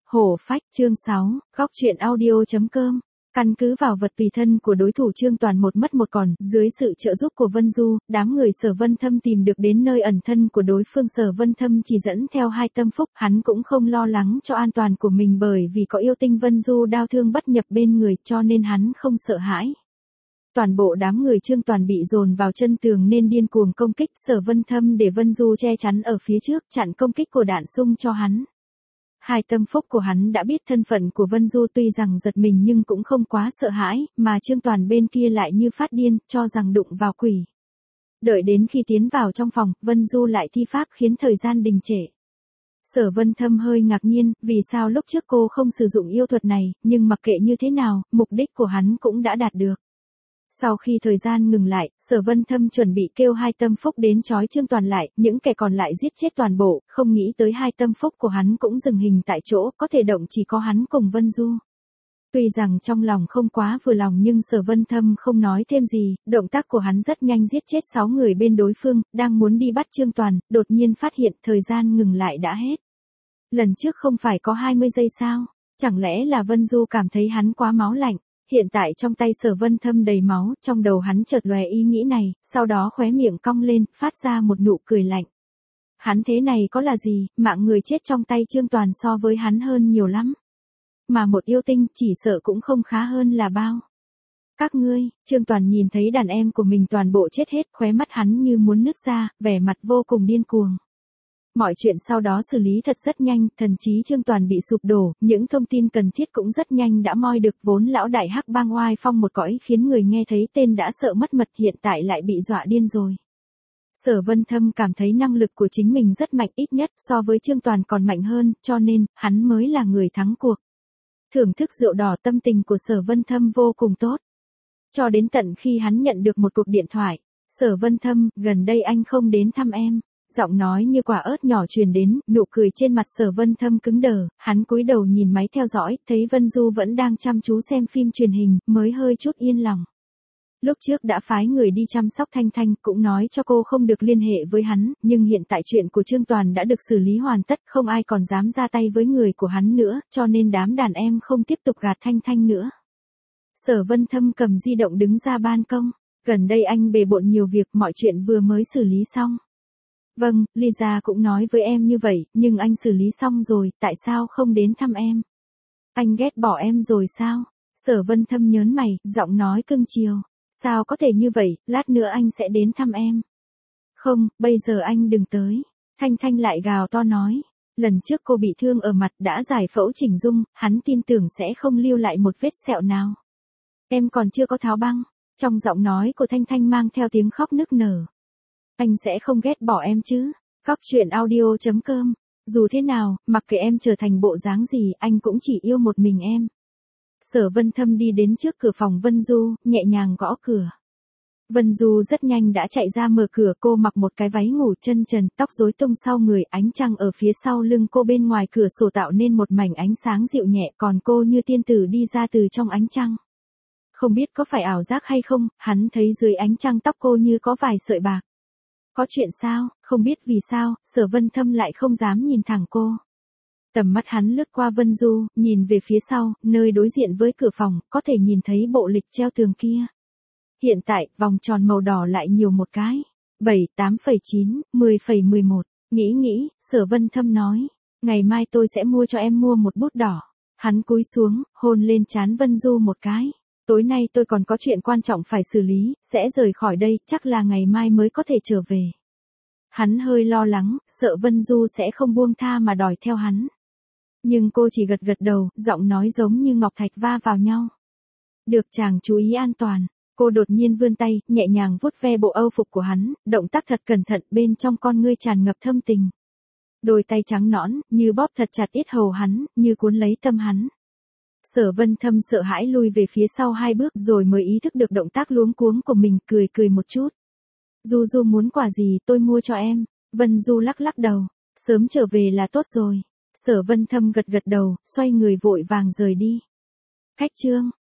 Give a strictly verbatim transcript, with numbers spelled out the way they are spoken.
Hổ phách chương sáu, góc truyện audio.com. Căn cứ vào vật tùy thân của đối thủ Trương Toàn một mất một còn, dưới sự trợ giúp của Vân Du, đám người Sở Vân Thâm tìm được đến nơi ẩn thân của đối phương. Sở Vân Thâm chỉ dẫn theo hai tâm phúc, hắn cũng không lo lắng cho an toàn của mình bởi vì có yêu tinh Vân Du đao thương bất nhập bên người, cho nên hắn không sợ hãi. Toàn bộ đám người Trương Toàn bị dồn vào chân tường nên điên cuồng công kích. Sở Vân Thâm để Vân Du che chắn ở phía trước, chặn công kích của đạn xung cho hắn. Hai tâm phúc của hắn đã biết thân phận của Vân Du, tuy rằng giật mình nhưng cũng không quá sợ hãi, mà Trương Toàn bên kia lại như phát điên, cho rằng đụng vào quỷ. Đợi đến khi tiến vào trong phòng, Vân Du lại thi pháp khiến thời gian đình trệ. Sở Vân Thâm hơi ngạc nhiên, vì sao lúc trước cô không sử dụng yêu thuật này, nhưng mặc kệ như thế nào, mục đích của hắn cũng đã đạt được. Sau khi thời gian ngừng lại, Sở Vân Thâm chuẩn bị kêu hai tâm phúc đến trói Trương Toàn lại, những kẻ còn lại giết chết toàn bộ, không nghĩ tới hai tâm phúc của hắn cũng dừng hình tại chỗ, có thể động chỉ có hắn cùng Vân Du. Tuy rằng trong lòng không quá vừa lòng nhưng Sở Vân Thâm không nói thêm gì, động tác của hắn rất nhanh giết chết sáu người bên đối phương, đang muốn đi bắt Trương Toàn, đột nhiên phát hiện thời gian ngừng lại đã hết. Lần trước không phải có hai mươi giây sao? Chẳng lẽ là Vân Du cảm thấy hắn quá máu lạnh? Hiện tại trong tay Sở Vân Thâm đầy máu, trong đầu hắn chợt lóe ý nghĩ này, sau đó khóe miệng cong lên, phát ra một nụ cười lạnh. Hắn thế này có là gì, mạng người chết trong tay Trương Toàn so với hắn hơn nhiều lắm. Mà một yêu tinh chỉ sợ cũng không khá hơn là bao. Các ngươi, Trương Toàn nhìn thấy đàn em của mình toàn bộ chết hết, khóe mắt hắn như muốn nứt ra, vẻ mặt vô cùng điên cuồng. Mọi chuyện sau đó xử lý thật rất nhanh, thần trí Trương Toàn bị sụp đổ, những thông tin cần thiết cũng rất nhanh đã moi được. Vốn lão đại hắc bang oai phong một cõi khiến người nghe thấy tên đã sợ mất mật, hiện tại lại bị dọa điên rồi. Sở Vân Thâm cảm thấy năng lực của chính mình rất mạnh, ít nhất so với Trương Toàn còn mạnh hơn, cho nên, hắn mới là người thắng cuộc. Thưởng thức rượu đỏ, tâm tình của Sở Vân Thâm vô cùng tốt. Cho đến tận khi hắn nhận được một cuộc điện thoại. Sở Vân Thâm, gần đây anh không đến thăm em. Giọng nói như quả ớt nhỏ truyền đến, nụ cười trên mặt Sở Vân Thâm cứng đờ, hắn cúi đầu nhìn máy theo dõi, thấy Vân Du vẫn đang chăm chú xem phim truyền hình, mới hơi chút yên lòng. Lúc trước đã phái người đi chăm sóc Thanh Thanh, cũng nói cho cô không được liên hệ với hắn, nhưng hiện tại chuyện của Trương Toàn đã được xử lý hoàn tất, không ai còn dám ra tay với người của hắn nữa, cho nên đám đàn em không tiếp tục gạt Thanh Thanh nữa. Sở Vân Thâm cầm di động đứng ra ban công, gần đây anh bề bộn nhiều việc, mọi chuyện vừa mới xử lý xong. Vâng, Lisa cũng nói với em như vậy, nhưng anh xử lý xong rồi, tại sao không đến thăm em? Anh ghét bỏ em rồi sao? Sở Vân Thâm nhớn mày, giọng nói cưng chiều. Sao có thể như vậy, lát nữa anh sẽ đến thăm em. Không, bây giờ anh đừng tới. Thanh Thanh lại gào to nói. Lần trước cô bị thương ở mặt đã giải phẫu chỉnh dung, hắn tin tưởng sẽ không lưu lại một vết sẹo nào. Em còn chưa có tháo băng. Trong giọng nói của Thanh Thanh mang theo tiếng khóc nức nở. Anh sẽ không ghét bỏ em chứ. Góc truyện audio.com. Dù thế nào, mặc kệ em trở thành bộ dáng gì, anh cũng chỉ yêu một mình em. Sở Vân Thâm đi đến trước cửa phòng Vân Du, nhẹ nhàng gõ cửa. Vân Du rất nhanh đã chạy ra mở cửa, cô mặc một cái váy ngủ chân trần, tóc rối tung sau người, ánh trăng ở phía sau lưng cô bên ngoài cửa sổ tạo nên một mảnh ánh sáng dịu nhẹ, còn cô như tiên tử đi ra từ trong ánh trăng. Không biết có phải ảo giác hay không, hắn thấy dưới ánh trăng tóc cô như có vài sợi bạc. Có chuyện sao? Không biết vì sao, Sở Vân Thâm lại không dám nhìn thẳng cô. Tầm mắt hắn lướt qua Vân Du, nhìn về phía sau, nơi đối diện với cửa phòng, có thể nhìn thấy bộ lịch treo tường kia. Hiện tại, vòng tròn màu đỏ lại nhiều một cái. bảy, tám phẩy chín, mười phẩy mười một. Nghĩ nghĩ, Sở Vân Thâm nói. Ngày mai tôi sẽ mua cho em mua một bút đỏ. Hắn cúi xuống, hôn lên trán Vân Du một cái. Tối nay tôi còn có chuyện quan trọng phải xử lý, sẽ rời khỏi đây, chắc là ngày mai mới có thể trở về. Hắn hơi lo lắng, sợ Vân Du sẽ không buông tha mà đòi theo hắn. Nhưng cô chỉ gật gật đầu, giọng nói giống như ngọc thạch va vào nhau. Được, chàng chú ý an toàn. Cô đột nhiên vươn tay, nhẹ nhàng vuốt ve bộ âu phục của hắn, động tác thật cẩn thận, bên trong con ngươi tràn ngập thâm tình. Đôi tay trắng nõn, như bóp thật chặt yết hầu hắn, như cuốn lấy tâm hắn. Sở Vân Thâm sợ hãi lui về phía sau hai bước rồi mới ý thức được động tác luống cuống của mình, cười cười một chút. Du Du muốn quà gì tôi mua cho em. Vân Du lắc lắc đầu. Sớm trở về là tốt rồi. Sở Vân Thâm gật gật đầu, xoay người vội vàng rời đi. Cách chương.